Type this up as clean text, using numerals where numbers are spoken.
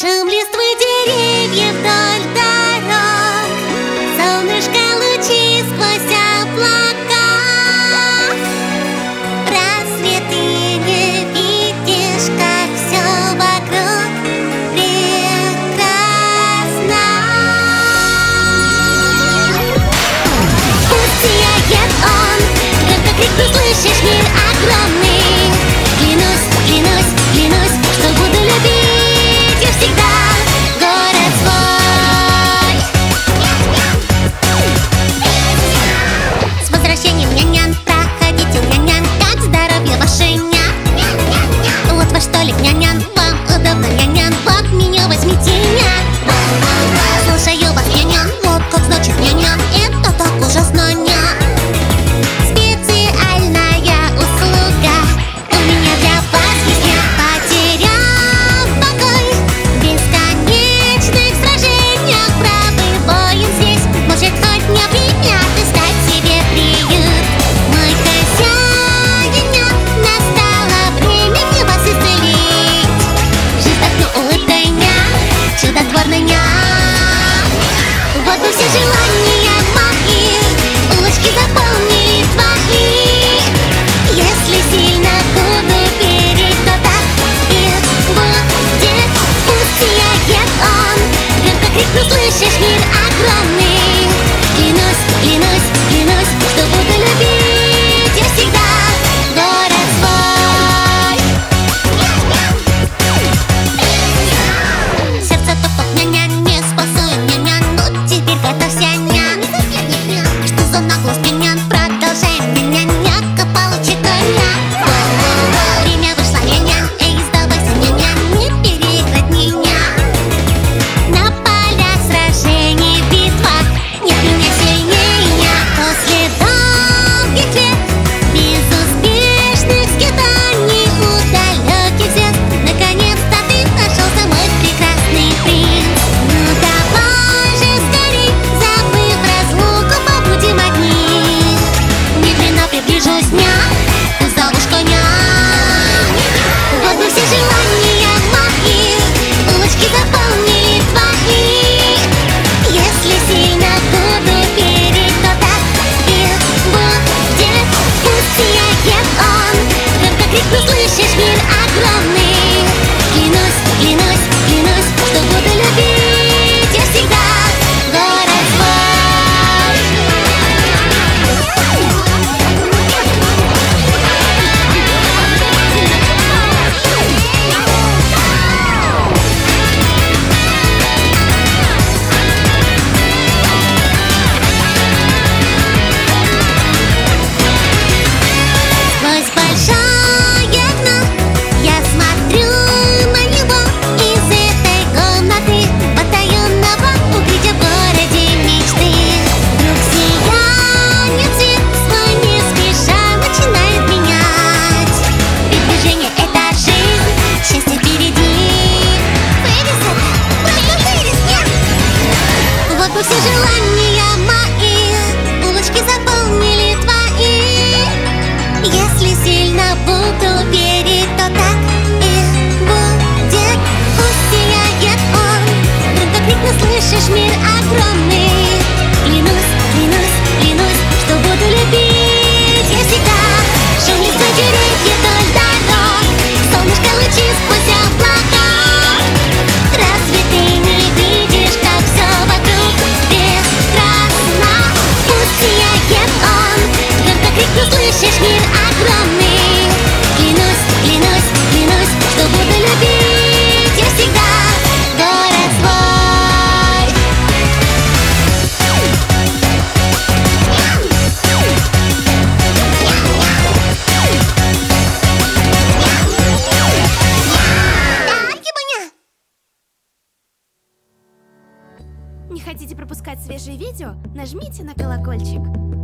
Шум листвы деревьев вдоль дорог, солнышко лучи сквозь облака. Рассвет ты не видишь, как все вокруг прекрасно. Пусть сияет он, громко крик ты слышишь, мир огромный. Клянусь, клянусь, клянусь, что буду любить я всегда город свой. С возвращением, няня, проходите, няня, как здоровье ваше, ня. Вот во что ли, няня, вам удобно, няня, вот меня возьмите, ня. Слушаю вас, няня, вот как значит, няня, это так ужасно, ня. Вот бы все желания мои улочки заполнили твои. Если сильно буду верить, то так и будет. Пусть сияет он, громко крикну, слышишь, мир огромный. Клянусь, клянусь, клянусь, что буду любить я всегда город свой. Сердце топот, няня, не спасует, няня. Теперь готовься, ня. Что за наглость, няня? Продолжаем, няня, няка получит, ня. Время вышло, няня, эй, сдавайся, няня, не переиграть меня. На полях сражений, битвах нет меня сильнее, ня. После долгих лет безуспешных скитаний у далеких звезд наконец-то ты нашелся, мой прекрасный принц. Ну давай же скорей, забыв разлуку, побудем одни. Медленно приближусь, ня, зовешь коня. Вот бы все желания мои улочки заполнили твои. Если сильно буду верить, то так и будет. Пусть сияет он, громко крикну, слышишь, мир огромный. Клянусь, клянусь, клянусь, что буду любить я всегда город свой. Сквозь большое окно я смотрю на него из этой комнаты потаенного укрытия в городе мечты. Вдруг сияние цвет свой не спеша начинает менять. Ведь движение — это жизнь, счастье впереди. Вырез это, просто вырез, нет. Вот бы все желания мои улочки заполнили твои. Если сильно буду верить, то так и будет. Пусть сияет он, громко крикну, слышишь, мир огромный. Клянусь, клянусь, клянусь, что буду любить я всегда. Шум листвы деревьев вдоль дорог, солнышко лучи сквозь облака. Разве ты не видишь, как все вокруг прекрасно? Пусть сияет он, громко крикну, слышишь, мир огромный. Клянусь, клянусь, клянусь, что буду любить я всегда город свой. Не хотите пропускать свежие видео? Нажмите на колокольчик.